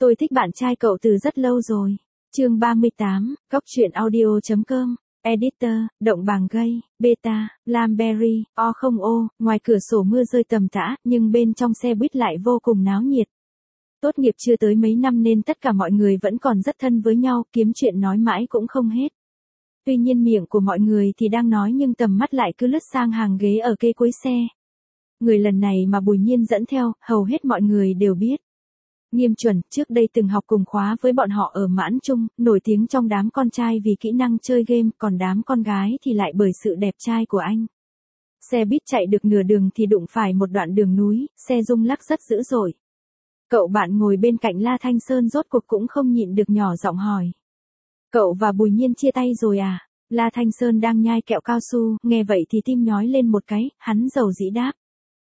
Tôi thích bạn trai cậu từ rất lâu rồi. Chương 38, Góc truyện audio.com. Editor, Động Bàng Gây, Beta, Lamberry, O không O, ngoài cửa sổ mưa rơi tầm tã, nhưng bên trong xe buýt lại vô cùng náo nhiệt. Tốt nghiệp chưa tới mấy năm nên tất cả mọi người vẫn còn rất thân với nhau, kiếm chuyện nói mãi cũng không hết. Tuy nhiên miệng của mọi người thì đang nói nhưng tầm mắt lại cứ lướt sang hàng ghế ở kế cuối xe. Người lần này mà Bùi Nhiên dẫn theo, hầu hết mọi người đều biết. Nghiêm Chuẩn, trước đây từng học cùng khóa với bọn họ ở Mãn Trung, nổi tiếng trong đám con trai vì kỹ năng chơi game, còn đám con gái thì lại bởi sự đẹp trai của anh. Xe buýt chạy được nửa đường thì đụng phải một đoạn đường núi, xe rung lắc rất dữ dội. Cậu bạn ngồi bên cạnh La Thanh Sơn rốt cuộc cũng không nhịn được nhỏ giọng hỏi. Cậu và Bùi Nhiên chia tay rồi à? La Thanh Sơn đang nhai kẹo cao su, nghe vậy thì tim nhói lên một cái, hắn dầu dĩ đáp.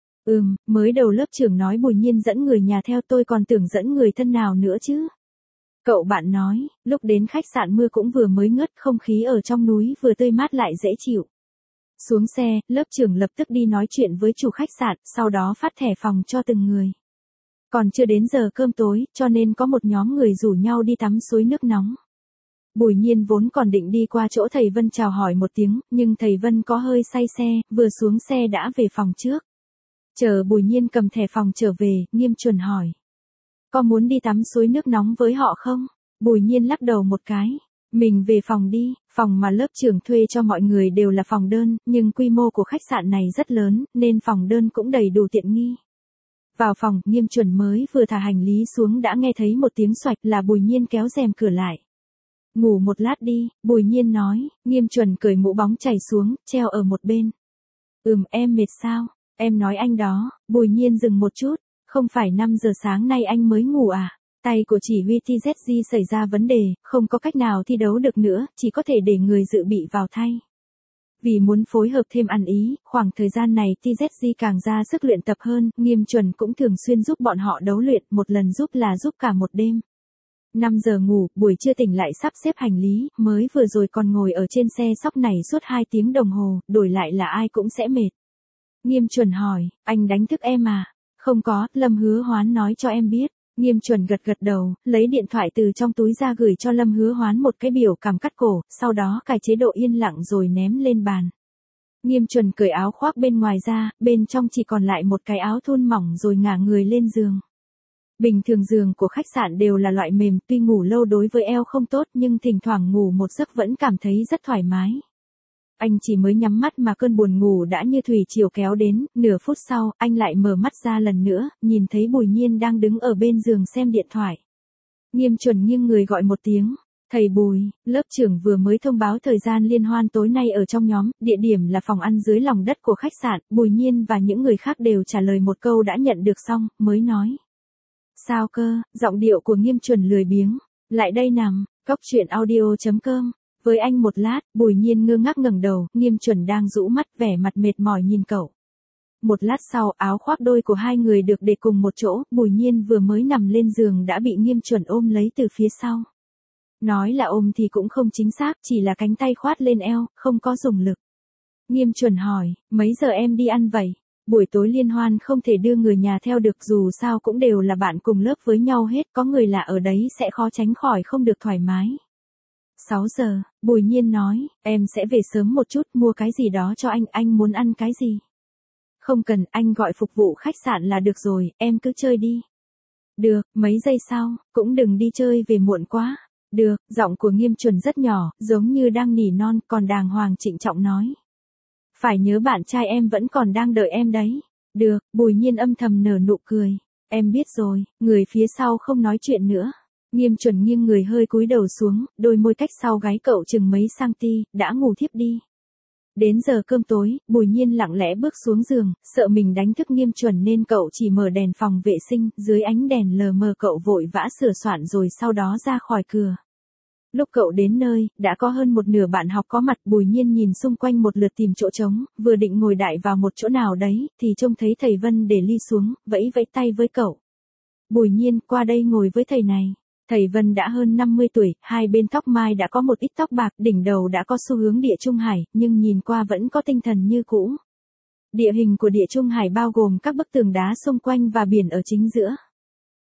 Mới đầu lớp trưởng nói Bùi Nhiên dẫn người nhà theo, tôi còn tưởng dẫn người thân nào nữa chứ. Cậu bạn nói, lúc đến khách sạn mưa cũng vừa mới ngớt, không khí ở trong núi vừa tươi mát lại dễ chịu. Xuống xe, lớp trưởng lập tức đi nói chuyện với chủ khách sạn, sau đó phát thẻ phòng cho từng người. Còn chưa đến giờ cơm tối, cho nên có một nhóm người rủ nhau đi tắm suối nước nóng. Bùi Nhiên vốn còn định đi qua chỗ thầy Vân chào hỏi một tiếng, nhưng thầy Vân có hơi say xe, vừa xuống xe đã về phòng trước. Chờ Bùi Nhiên cầm thẻ phòng trở về, Nghiêm Chuẩn hỏi. Có muốn đi tắm suối nước nóng với họ không? Bùi Nhiên lắc đầu một cái. Mình về phòng đi, phòng mà lớp trưởng thuê cho mọi người đều là phòng đơn, nhưng quy mô của khách sạn này rất lớn, nên phòng đơn cũng đầy đủ tiện nghi. Vào phòng, Nghiêm Chuẩn mới vừa thả hành lý xuống đã nghe thấy một tiếng xoạch, là Bùi Nhiên kéo rèm cửa lại. Ngủ một lát đi, Bùi Nhiên nói. Nghiêm Chuẩn cởi mũ bóng chảy xuống, treo ở một bên. Em mệt sao? Em nói anh đó. Bùi Nhiên dừng một chút. Không phải 5 giờ sáng nay anh mới ngủ à? Tay của chỉ huy TZG xảy ra vấn đề, không có cách nào thi đấu được nữa, chỉ có thể để người dự bị vào thay. Vì muốn phối hợp thêm ăn ý, khoảng thời gian này TZG càng ra sức luyện tập hơn, Nghiêm Chuẩn cũng thường xuyên giúp bọn họ đấu luyện, một lần giúp là giúp cả một đêm. 5 giờ ngủ, buổi trưa tỉnh lại sắp xếp hành lý, mới vừa rồi còn ngồi ở trên xe sóc này suốt 2 tiếng đồng hồ, đổi lại là ai cũng sẽ mệt. Nghiêm Chuẩn hỏi, anh đánh thức em à? Không có, Lâm Hứa Hoán nói cho em biết. Nghiêm Chuẩn gật gật đầu, lấy điện thoại từ trong túi ra gửi cho Lâm Hứa Hoán một cái biểu cảm cắt cổ, sau đó cài chế độ yên lặng rồi ném lên bàn. Nghiêm Chuẩn cởi áo khoác bên ngoài ra, bên trong chỉ còn lại một cái áo thun mỏng rồi ngả người lên giường. Bình thường giường của khách sạn đều là loại mềm, tuy ngủ lâu đối với eo không tốt nhưng thỉnh thoảng ngủ một giấc vẫn cảm thấy rất thoải mái. Anh chỉ mới nhắm mắt mà cơn buồn ngủ đã như thủy triều kéo đến, nửa phút sau, anh lại mở mắt ra lần nữa, nhìn thấy Bùi Nhiên đang đứng ở bên giường xem điện thoại. Nghiêm Chuẩn nghiêng người gọi một tiếng. Thầy Bùi, lớp trưởng vừa mới thông báo thời gian liên hoan tối nay ở trong nhóm, địa điểm là phòng ăn dưới lòng đất của khách sạn, Bùi Nhiên và những người khác đều trả lời một câu đã nhận được xong, mới nói. Sao cơ? Giọng điệu của Nghiêm Chuẩn lười biếng. Lại đây nằm, Góc truyện audio.com. Với anh một lát, Bùi Nhiên ngơ ngác ngẩng đầu, Nghiêm Chuẩn đang rũ mắt vẻ mặt mệt mỏi nhìn cậu. Một lát sau, áo khoác đôi của hai người được để cùng một chỗ, Bùi Nhiên vừa mới nằm lên giường đã bị Nghiêm Chuẩn ôm lấy từ phía sau. Nói là ôm thì cũng không chính xác, chỉ là cánh tay khoát lên eo, không có dùng lực. Nghiêm Chuẩn hỏi, mấy giờ em đi ăn vậy? Buổi tối liên hoan không thể đưa người nhà theo được, dù sao cũng đều là bạn cùng lớp với nhau hết, có người lạ ở đấy sẽ khó tránh khỏi không được thoải mái. 6 giờ, Bùi Nhiên nói, em sẽ về sớm một chút, mua cái gì đó cho anh muốn ăn cái gì? Không cần, anh gọi phục vụ khách sạn là được rồi, em cứ chơi đi. Được, mấy giây sau, cũng đừng đi chơi về muộn quá. Được, giọng của Nghiêm Chuẩn rất nhỏ, giống như đang nỉ non, còn đàng hoàng trịnh trọng nói. Phải nhớ bạn trai em vẫn còn đang đợi em đấy. Được, Bùi Nhiên âm thầm nở nụ cười. Em biết rồi, người phía sau không nói chuyện nữa. Nghiêm Chuẩn nghiêng người hơi cúi đầu xuống, đôi môi cách sau gáy cậu chừng mấy cm, đã ngủ thiếp đi. Đến giờ cơm tối, Bùi Nhiên lặng lẽ bước xuống giường, sợ mình đánh thức Nghiêm Chuẩn nên cậu chỉ mở đèn phòng vệ sinh, dưới ánh đèn lờ mờ cậu vội vã sửa soạn rồi sau đó ra khỏi cửa. Lúc cậu đến nơi, đã có hơn một nửa bạn học có mặt. Bùi Nhiên nhìn xung quanh một lượt tìm chỗ trống, vừa định ngồi đại vào một chỗ nào đấy, thì trông thấy thầy Vân để ly xuống, vẫy vẫy tay với cậu. Bùi Nhiên, qua đây ngồi với thầy này. Thầy Vân đã hơn 50 tuổi, hai bên tóc mai đã có một ít tóc bạc, đỉnh đầu đã có xu hướng Địa Trung Hải, nhưng nhìn qua vẫn có tinh thần như cũ. Địa hình của Địa Trung Hải bao gồm các bức tường đá xung quanh và biển ở chính giữa.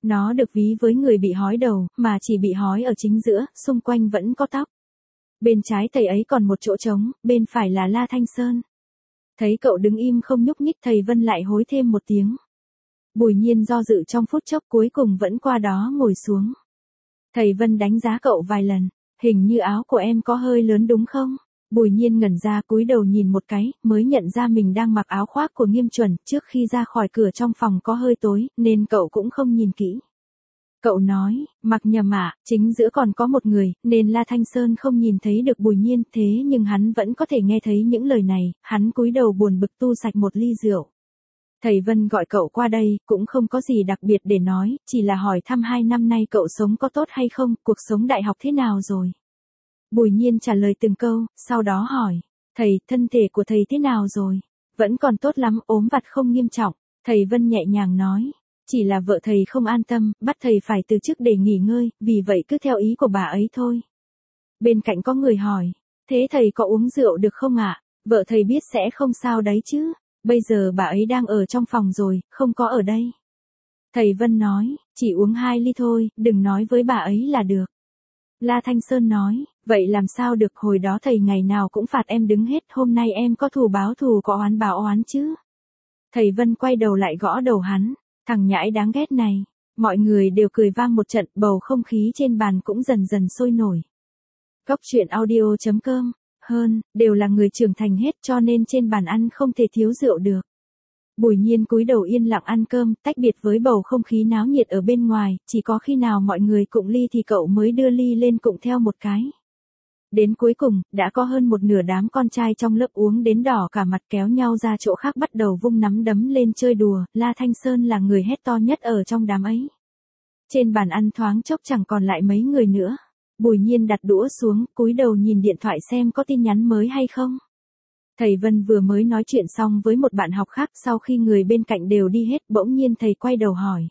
Nó được ví với người bị hói đầu, mà chỉ bị hói ở chính giữa, xung quanh vẫn có tóc. Bên trái thầy ấy còn một chỗ trống, bên phải là La Thanh Sơn. Thấy cậu đứng im không nhúc nhích, thầy Vân lại hối thêm một tiếng. Bùi Nhiên do dự trong phút chốc, cuối cùng vẫn qua đó ngồi xuống. Thầy Vân đánh giá cậu vài lần, hình như áo của em có hơi lớn đúng không? Bùi Nhiên ngẩn ra cúi đầu nhìn một cái, mới nhận ra mình đang mặc áo khoác của Nghiêm Chuẩn, trước khi ra khỏi cửa trong phòng có hơi tối, nên cậu cũng không nhìn kỹ. Cậu nói, mặc nhầm ạ, chính giữa còn có một người, nên La Thanh Sơn không nhìn thấy được Bùi Nhiên, thế nhưng hắn vẫn có thể nghe thấy những lời này, hắn cúi đầu buồn bực tu sạch một ly rượu. Thầy Vân gọi cậu qua đây, cũng không có gì đặc biệt để nói, chỉ là hỏi thăm 2 năm nay cậu sống có tốt hay không, cuộc sống đại học thế nào rồi. Bùi Nhiên trả lời từng câu, sau đó hỏi, thầy, thân thể của thầy thế nào rồi? Vẫn còn tốt lắm, ốm vặt không nghiêm trọng. Thầy Vân nhẹ nhàng nói, chỉ là vợ thầy không an tâm, bắt thầy phải từ chức để nghỉ ngơi, vì vậy cứ theo ý của bà ấy thôi. Bên cạnh có người hỏi, thế thầy có uống rượu được không ạ? Vợ thầy biết sẽ không sao đấy chứ, bây giờ bà ấy đang ở trong phòng rồi, không có ở đây. Thầy Vân nói, chỉ uống 2 ly thôi, đừng nói với bà ấy là được. La Thanh Sơn nói, vậy làm sao được, hồi đó thầy ngày nào cũng phạt em đứng hết, hôm nay em có thù báo thù có oán báo oán chứ. Thầy Vân quay đầu lại gõ đầu hắn, thằng nhãi đáng ghét này. Mọi người đều cười vang một trận, bầu không khí trên bàn cũng dần dần sôi nổi. Cóc truyện audio.com, đều là người trưởng thành hết cho nên trên bàn ăn không thể thiếu rượu được. Bùi Nhiên cúi đầu yên lặng ăn cơm, tách biệt với bầu không khí náo nhiệt ở bên ngoài, chỉ có khi nào mọi người cụng ly thì cậu mới đưa ly lên cụng theo một cái. Đến cuối cùng, đã có hơn một nửa đám con trai trong lớp uống đến đỏ cả mặt kéo nhau ra chỗ khác bắt đầu vung nắm đấm lên chơi đùa, La Thanh Sơn là người hét to nhất ở trong đám ấy. Trên bàn ăn thoáng chốc chẳng còn lại mấy người nữa. Bùi Nhiên đặt đũa xuống, cúi đầu nhìn điện thoại xem có tin nhắn mới hay không. Thầy Vân vừa mới nói chuyện xong với một bạn học khác, sau khi người bên cạnh đều đi hết, bỗng nhiên thầy quay đầu hỏi.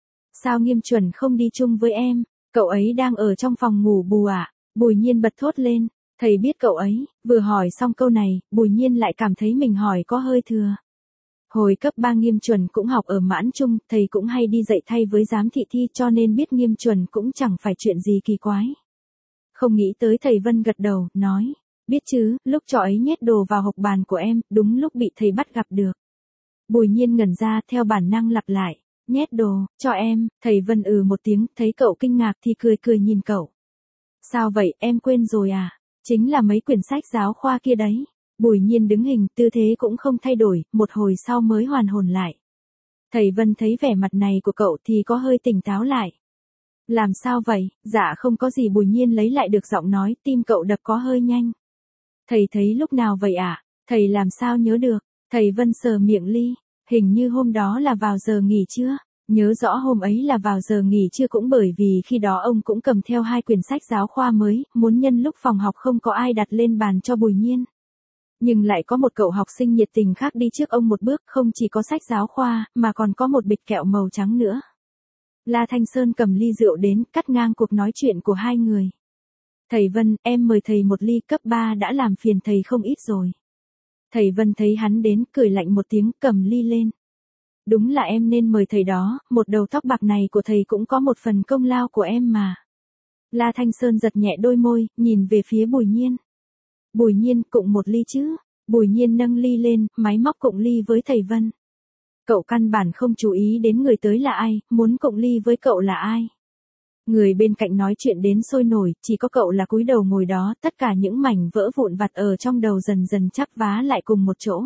Sao Nghiêm Chuẩn không đi chung với em, cậu ấy đang ở trong phòng ngủ bù ạ? Bùi Nhiên bật thốt lên, thầy biết cậu ấy, vừa hỏi xong câu này, Bùi Nhiên lại cảm thấy mình hỏi có hơi thừa. Hồi cấp 3 Nghiêm Chuẩn cũng học ở Mãn Trung, thầy cũng hay đi dạy thay với giám thị thi cho nên biết Nghiêm Chuẩn cũng chẳng phải chuyện gì kỳ quái. Không nghĩ tới thầy Vân gật đầu, nói. Biết chứ, lúc trò ấy nhét đồ vào hộc bàn của em, đúng lúc bị thầy bắt gặp được. Bùi Nhiên ngẩn ra theo bản năng lặp lại, nhét đồ, cho em, thầy Vân một tiếng, thấy cậu kinh ngạc thì cười cười nhìn cậu. Sao vậy, em quên rồi à? Chính là mấy quyển sách giáo khoa kia đấy. Bùi Nhiên đứng hình, tư thế cũng không thay đổi, một hồi sau mới hoàn hồn lại. Thầy Vân thấy vẻ mặt này của cậu thì có hơi tỉnh táo lại. Làm sao vậy? Dạ không có gì. Bùi Nhiên lấy lại được giọng nói, tim cậu đập có hơi nhanh. Thầy thấy lúc nào vậy ạ? Thầy làm sao nhớ được? Thầy Vân sờ miệng ly, hình như hôm đó là vào giờ nghỉ trưa. Nhớ rõ hôm ấy là vào giờ nghỉ trưa cũng bởi vì khi đó ông cũng cầm theo 2 quyển sách giáo khoa mới, muốn nhân lúc phòng học không có ai đặt lên bàn cho Bùi Nhiên. Nhưng lại có một cậu học sinh nhiệt tình khác đi trước ông một bước, không chỉ có sách giáo khoa, mà còn có một bịch kẹo màu trắng nữa. La Thanh Sơn cầm ly rượu đến, cắt ngang cuộc nói chuyện của hai người. Thầy Vân, em mời thầy một ly, cấp 3 đã làm phiền thầy không ít rồi. Thầy Vân thấy hắn đến, cười lạnh một tiếng, cầm ly lên. Đúng là em nên mời thầy đó, một đầu tóc bạc này của thầy cũng có một phần công lao của em mà. La Thanh Sơn giật nhẹ đôi môi, nhìn về phía Bùi Nhiên. Bùi Nhiên, cụng một ly chứ. Bùi Nhiên nâng ly lên, máy móc cụng ly với thầy Vân. Cậu căn bản không chú ý đến người tới là ai, muốn cụng ly với cậu là ai. Người bên cạnh nói chuyện đến sôi nổi, chỉ có cậu là cúi đầu ngồi đó, tất cả những mảnh vỡ vụn vặt ở trong đầu dần dần chắp vá lại cùng một chỗ.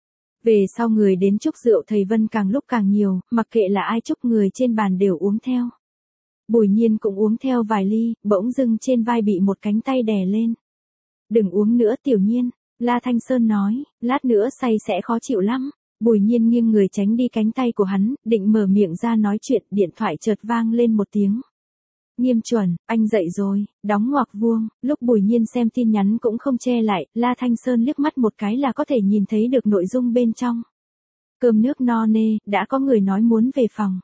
Về sau người đến chúc rượu thầy Vân càng lúc càng nhiều, mặc kệ là ai chúc người trên bàn đều uống theo. Bùi Nhiên cũng uống theo vài ly, bỗng dưng trên vai bị một cánh tay đè lên. Đừng uống nữa Tiểu Nhiên, La Thanh Sơn nói, lát nữa say sẽ khó chịu lắm. Bùi Nhiên nghiêng người tránh đi cánh tay của hắn, định mở miệng ra nói chuyện, điện thoại chợt vang lên một tiếng. Nghiêm Chuẩn, anh dậy rồi, đóng ngoặc vuông, lúc Bùi Nhiên xem tin nhắn cũng không che lại, La Thanh Sơn liếc mắt một cái là có thể nhìn thấy được nội dung bên trong. Cơm nước no nê, đã có người nói muốn về phòng.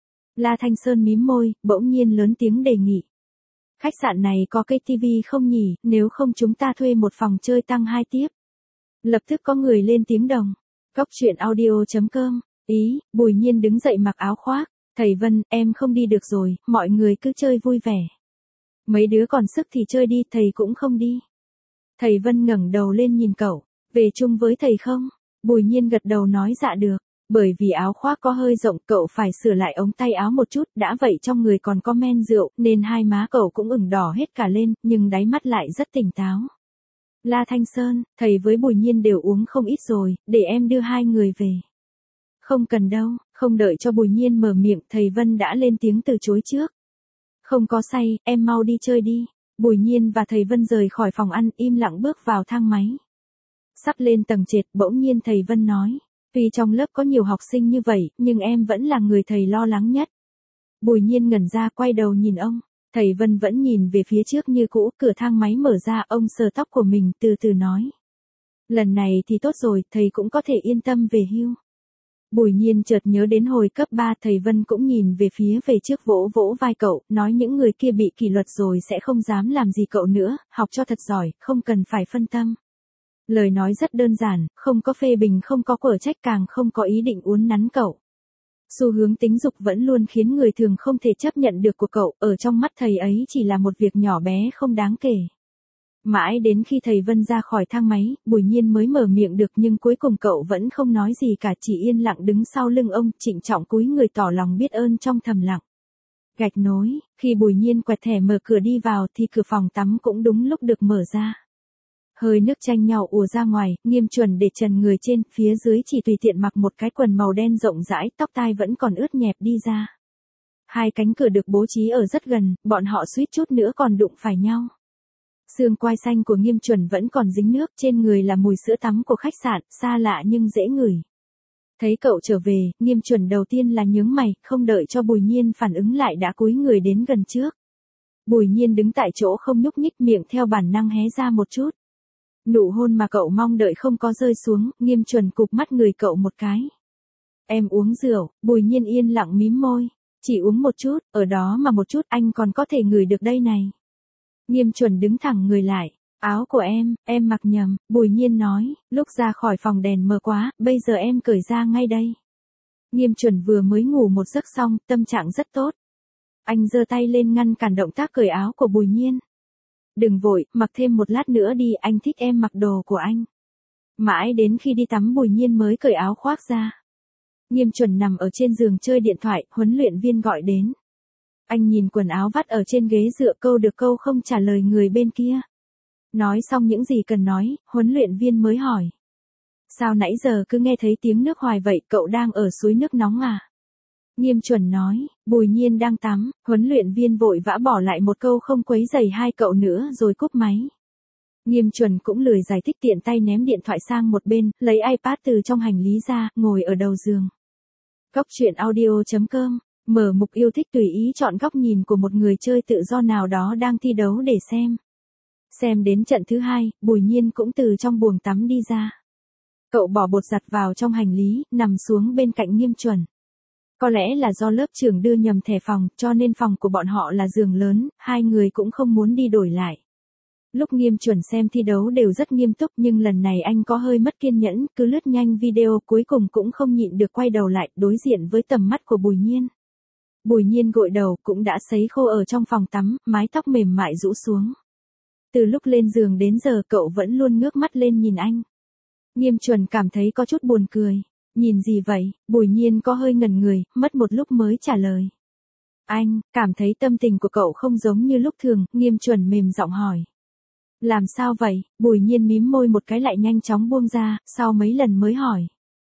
La Thanh Sơn mím môi, bỗng nhiên lớn tiếng đề nghị. Khách sạn này có cái tivi không nhỉ, nếu không chúng ta thuê một phòng chơi tăng 2 tiếp. Lập tức có người lên tiếng đồng. Cóc truyện audio.com, ý, Bùi Nhiên đứng dậy mặc áo khoác. Thầy Vân, em không đi được rồi, mọi người cứ chơi vui vẻ. Mấy đứa còn sức thì chơi đi, thầy cũng không đi. Thầy Vân ngẩng đầu lên nhìn cậu, về chung với thầy không? Bùi Nhiên gật đầu nói dạ được, bởi vì áo khoác có hơi rộng cậu phải sửa lại ống tay áo một chút, đã vậy trong người còn có men rượu, nên hai má cậu cũng ửng đỏ hết cả lên, nhưng đáy mắt lại rất tỉnh táo. La Thanh Sơn, thầy với Bùi Nhiên đều uống không ít rồi, để em đưa hai người về. Không cần đâu, không đợi cho Bùi Nhiên mở miệng, thầy Vân đã lên tiếng từ chối trước. Không có say, em mau đi chơi đi. Bùi Nhiên và thầy Vân rời khỏi phòng ăn, im lặng bước vào thang máy. Sắp lên tầng trệt, bỗng nhiên thầy Vân nói, tuy trong lớp có nhiều học sinh như vậy, nhưng em vẫn là người thầy lo lắng nhất. Bùi Nhiên ngẩn ra quay đầu nhìn ông, thầy Vân vẫn nhìn về phía trước như cũ, cửa thang máy mở ra, ông sờ tóc của mình từ từ nói. Lần này thì tốt rồi, thầy cũng có thể yên tâm về hưu. Bùi Nhiên chợt nhớ đến hồi cấp 3, thầy Vân cũng nhìn về phía về trước vỗ vỗ vai cậu, nói những người kia bị kỷ luật rồi sẽ không dám làm gì cậu nữa, học cho thật giỏi, không cần phải phân tâm. Lời nói rất đơn giản, không có phê bình, không có quở trách, càng không có ý định uốn nắn cậu. Xu hướng tính dục vẫn luôn khiến người thường không thể chấp nhận được của cậu, ở trong mắt thầy ấy chỉ là một việc nhỏ bé không đáng kể. Mãi đến khi thầy Vân ra khỏi thang máy, Bùi Nhiên mới mở miệng được, nhưng cuối cùng cậu vẫn không nói gì cả, chỉ yên lặng đứng sau lưng ông, trịnh trọng cúi người tỏ lòng biết ơn trong thầm lặng. Gạch nối, khi Bùi Nhiên quẹt thẻ mở cửa đi vào thì cửa phòng tắm cũng đúng lúc được mở ra. Hơi nước tranh nhau ùa ra ngoài, Nghiêm Chuẩn để trần người trên, phía dưới chỉ tùy tiện mặc một cái quần màu đen rộng rãi, tóc tai vẫn còn ướt nhẹp đi ra. Hai cánh cửa được bố trí ở rất gần, bọn họ suýt chút nữa còn đụng phải nhau. Xương quai xanh của Nghiêm Chuẩn vẫn còn dính nước, trên người là mùi sữa tắm của khách sạn, xa lạ nhưng dễ ngửi. Thấy cậu trở về, Nghiêm Chuẩn đầu tiên là nhướng mày, không đợi cho Bùi Nhiên phản ứng lại đã cúi người đến gần trước. Bùi Nhiên đứng tại chỗ không nhúc nhích, miệng theo bản năng hé ra một chút. Nụ hôn mà cậu mong đợi không có rơi xuống, Nghiêm Chuẩn cụp mắt người cậu một cái. Em uống rượu, Bùi Nhiên yên lặng mím môi. Chỉ uống một chút, ở đó mà một chút anh còn có thể ngửi được đây này. Nghiêm Chuẩn đứng thẳng người lại. Áo của em mặc nhầm, Bùi Nhiên nói, lúc ra khỏi phòng đèn mờ quá, bây giờ em cởi ra ngay đây. Nghiêm Chuẩn vừa mới ngủ một giấc xong, tâm trạng rất tốt. Anh giơ tay lên ngăn cản động tác cởi áo của Bùi Nhiên. Đừng vội, mặc thêm một lát nữa đi, anh thích em mặc đồ của anh. Mãi đến khi đi tắm Bùi Nhiên mới cởi áo khoác ra. Nghiêm Chuẩn nằm ở trên giường chơi điện thoại, huấn luyện viên gọi đến. Anh nhìn quần áo vắt ở trên ghế dựa, câu được câu không trả lời người bên kia. Nói xong những gì cần nói, huấn luyện viên mới hỏi. Sao nãy giờ cứ nghe thấy tiếng nước hoài vậy, cậu đang ở suối nước nóng à? Nghiêm Chuẩn nói, Bùi Nhiên đang tắm, huấn luyện viên vội vã bỏ lại một câu không quấy rầy hai cậu nữa rồi cúp máy. Nghiêm Chuẩn cũng lười giải thích, tiện tay ném điện thoại sang một bên, lấy iPad từ trong hành lý ra, ngồi ở đầu giường. Góc truyện audio.com, mở mục yêu thích tùy ý chọn góc nhìn của một người chơi tự do nào đó đang thi đấu để xem. Xem đến trận thứ 2, Bùi Nhiên cũng từ trong buồng tắm đi ra. Cậu bỏ bột giặt vào trong hành lý, nằm xuống bên cạnh Nghiêm Chuẩn. Có lẽ là do lớp trưởng đưa nhầm thẻ phòng, cho nên phòng của bọn họ là giường lớn, hai người cũng không muốn đi đổi lại. Lúc Nghiêm Chuẩn xem thi đấu đều rất nghiêm túc, nhưng lần này anh có hơi mất kiên nhẫn, cứ lướt nhanh video, cuối cùng cũng không nhịn được quay đầu lại, đối diện với tầm mắt của Bùi Nhiên. Bùi Nhiên gội đầu, cũng đã sấy khô ở trong phòng tắm, mái tóc mềm mại rũ xuống. Từ lúc lên giường đến giờ cậu vẫn luôn ngước mắt lên nhìn anh. Nghiêm Chuẩn cảm thấy có chút buồn cười. Nhìn gì vậy? Bùi Nhiên có hơi ngẩn người, mất một lúc mới trả lời. Anh, cảm thấy tâm tình của cậu không giống như lúc thường, Nghiêm Chuẩn mềm giọng hỏi. Làm sao vậy? Bùi Nhiên mím môi một cái lại nhanh chóng buông ra, sau mấy lần mới hỏi.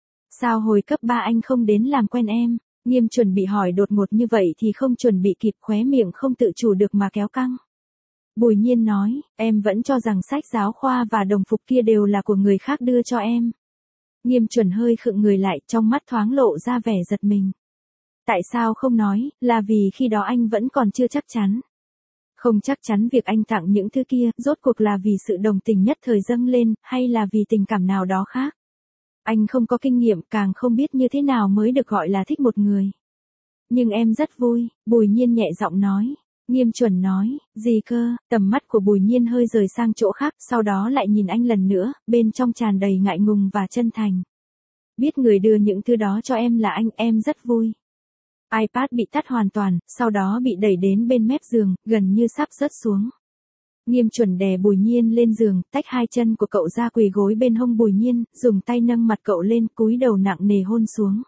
Sao hồi cấp 3 anh không đến làm quen em? Nghiêm Chuẩn bị hỏi đột ngột như vậy thì không chuẩn bị kịp, khóe miệng không tự chủ được mà kéo căng. Bùi Nhiên nói, em vẫn cho rằng sách giáo khoa và đồng phục kia đều là của người khác đưa cho em. Nghiêm Chuẩn hơi khựng người lại, trong mắt thoáng lộ ra vẻ giật mình. Tại sao không nói, là vì khi đó anh vẫn còn chưa chắc chắn. Không chắc chắn việc anh tặng những thứ kia, rốt cuộc là vì sự đồng tình nhất thời dâng lên, hay là vì tình cảm nào đó khác. Anh không có kinh nghiệm, càng không biết như thế nào mới được gọi là thích một người. Nhưng em rất vui, Bùi Nhiên nhẹ giọng nói. Nghiêm Chuẩn nói, gì cơ? Tầm mắt của Bùi Nhiên hơi rời sang chỗ khác, sau đó lại nhìn anh lần nữa, bên trong tràn đầy ngại ngùng và chân thành. Biết người đưa những thứ đó cho em là anh, em rất vui. iPad bị tắt hoàn toàn, sau đó bị đẩy đến bên mép giường, gần như sắp rớt xuống. Nghiêm Chuẩn đè Bùi Nhiên lên giường, tách hai chân của cậu ra quỳ gối bên hông Bùi Nhiên, dùng tay nâng mặt cậu lên, cúi đầu nặng nề hôn xuống.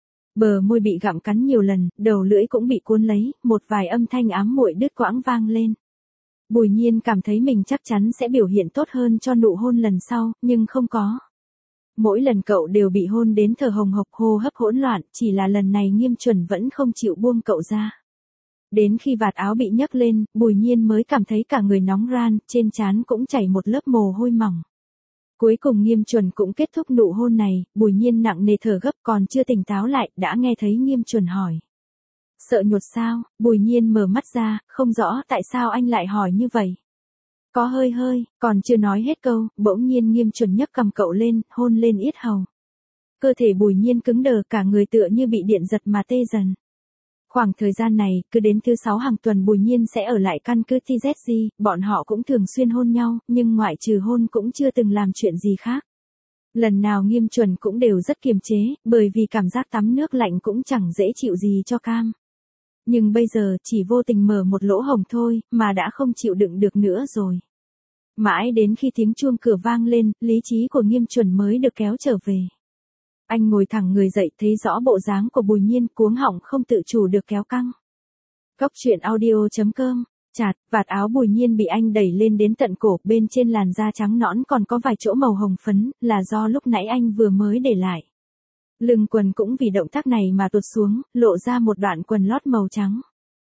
Bờ môi bị gặm cắn nhiều lần, đầu lưỡi cũng bị cuốn lấy, một vài âm thanh ám muội đứt quãng vang lên. Bùi Nhiên cảm thấy mình chắc chắn sẽ biểu hiện tốt hơn cho nụ hôn lần sau, nhưng không có. Mỗi lần cậu đều bị hôn đến thở hồng hộc, hô hấp hỗn loạn, chỉ là lần này Nghiêm Chuẩn vẫn không chịu buông cậu ra. Đến khi vạt áo bị nhấc lên, Bùi Nhiên mới cảm thấy cả người nóng ran, trên trán cũng chảy một lớp mồ hôi mỏng. Cuối cùng Nghiêm Chuẩn cũng kết thúc nụ hôn này, Bùi Nhiên nặng nề thở gấp, còn chưa tỉnh táo lại, đã nghe thấy Nghiêm Chuẩn hỏi. Sợ nhột sao? Bùi Nhiên mở mắt ra, không rõ tại sao anh lại hỏi như vậy. Có hơi, còn chưa nói hết câu, bỗng nhiên Nghiêm Chuẩn nhấc cầm cậu lên, hôn lên yết hầu. Cơ thể Bùi Nhiên cứng đờ, cả người tựa như bị điện giật mà tê dần. Khoảng thời gian này, cứ đến thứ 6 hàng tuần Bùi Nhiên sẽ ở lại căn cứ TZG, bọn họ cũng thường xuyên hôn nhau, nhưng ngoại trừ hôn cũng chưa từng làm chuyện gì khác. Lần nào Nghiêm Chuẩn cũng đều rất kiềm chế, bởi vì cảm giác tắm nước lạnh cũng chẳng dễ chịu gì cho cam. Nhưng bây giờ chỉ vô tình mở một lỗ hổng thôi, mà đã không chịu đựng được nữa rồi. Mãi đến khi tiếng chuông cửa vang lên, lý trí của Nghiêm Chuẩn mới được kéo trở về. Anh ngồi thẳng người dậy, thấy rõ bộ dáng của Bùi Nhiên, cuống họng không tự chủ được kéo căng. Cóc truyện audio.com, chạt, vạt áo Bùi Nhiên bị anh đẩy lên đến tận cổ, bên trên làn da trắng nõn còn có vài chỗ màu hồng phấn, là do lúc nãy anh vừa mới để lại. Lưng quần cũng vì động tác này mà tuột xuống, lộ ra một đoạn quần lót màu trắng.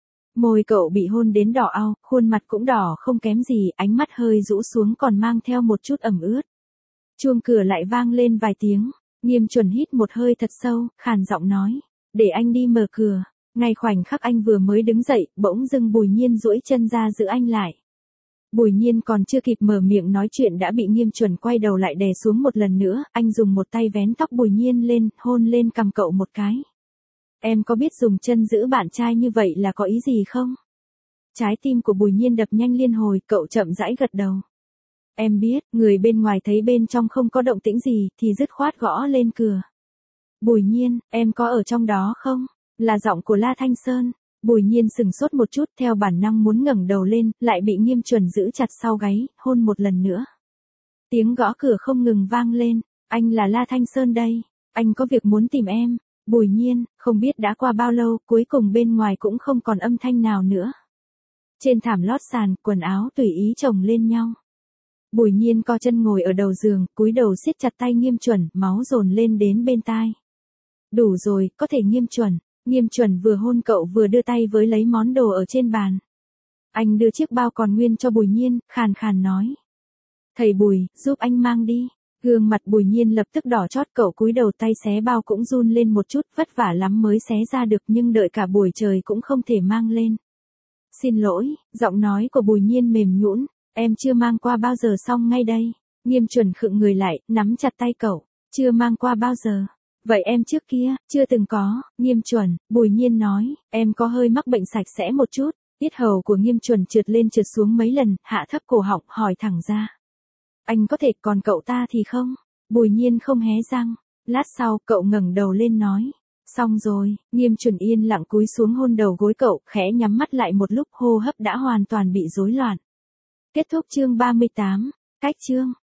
Môi cậu bị hôn đến đỏ au, khuôn mặt cũng đỏ không kém gì, ánh mắt hơi rũ xuống còn mang theo một chút ẩm ướt. Chuông cửa lại vang lên vài tiếng, Nghiêm Chuẩn hít một hơi thật sâu, khàn giọng nói, để anh đi mở cửa. Ngay khoảnh khắc anh vừa mới đứng dậy, bỗng dưng Bùi Nhiên duỗi chân ra giữ anh lại. Bùi Nhiên còn chưa kịp mở miệng nói chuyện đã bị Nghiêm Chuẩn quay đầu lại đè xuống một lần nữa, anh dùng một tay vén tóc Bùi Nhiên lên, hôn lên cằm cậu một cái. Em có biết dùng chân giữ bạn trai như vậy là có ý gì không? Trái tim của Bùi Nhiên đập nhanh liên hồi, cậu chậm rãi gật đầu. Em biết, người bên ngoài thấy bên trong không có động tĩnh gì, thì dứt khoát gõ lên cửa. Bùi Nhiên, em có ở trong đó không? Là giọng của La Thanh Sơn. Bùi Nhiên sừng sốt một chút, theo bản năng muốn ngẩng đầu lên, lại bị Nghiêm Chuẩn giữ chặt sau gáy, hôn một lần nữa. Tiếng gõ cửa không ngừng vang lên, anh là La Thanh Sơn đây, anh có việc muốn tìm em. Bùi Nhiên, không biết đã qua bao lâu, cuối cùng bên ngoài cũng không còn âm thanh nào nữa. Trên thảm lót sàn, quần áo tùy ý chồng lên nhau. Bùi Nhiên co chân ngồi ở đầu giường, cúi đầu siết chặt tay Nghiêm Chuẩn, máu dồn lên đến bên tai. Đủ rồi, có thể Nghiêm Chuẩn. Nghiêm Chuẩn vừa hôn cậu vừa đưa tay với lấy món đồ ở trên bàn. Anh đưa chiếc bao còn nguyên cho Bùi Nhiên, khàn khàn nói. Thầy Bùi, giúp anh mang đi. Gương mặt Bùi Nhiên lập tức đỏ chót, cậu cúi đầu tay xé bao cũng run lên một chút, vất vả lắm mới xé ra được nhưng đợi cả buổi trời cũng không thể mang lên. Xin lỗi, giọng nói của Bùi Nhiên mềm nhũn, em chưa mang qua bao giờ xong ngay đây. Nghiêm Chuẩn khựng người lại, nắm chặt tay cậu, chưa mang qua bao giờ. Vậy em trước kia, chưa từng có. Nghiêm Chuẩn, Bùi Nhiên nói, em có hơi mắc bệnh sạch sẽ một chút. Yết hầu của Nghiêm Chuẩn trượt lên trượt xuống mấy lần, hạ thấp cổ họng, hỏi thẳng ra. Anh có thể, còn cậu ta thì không? Bùi Nhiên không hé răng. Lát sau, cậu ngẩng đầu lên nói. Xong rồi. Nghiêm Chuẩn yên lặng cúi xuống hôn đầu gối cậu, khẽ nhắm mắt lại một lúc, hô hấp đã hoàn toàn bị rối loạn. Kết thúc chương 38. Cách chương.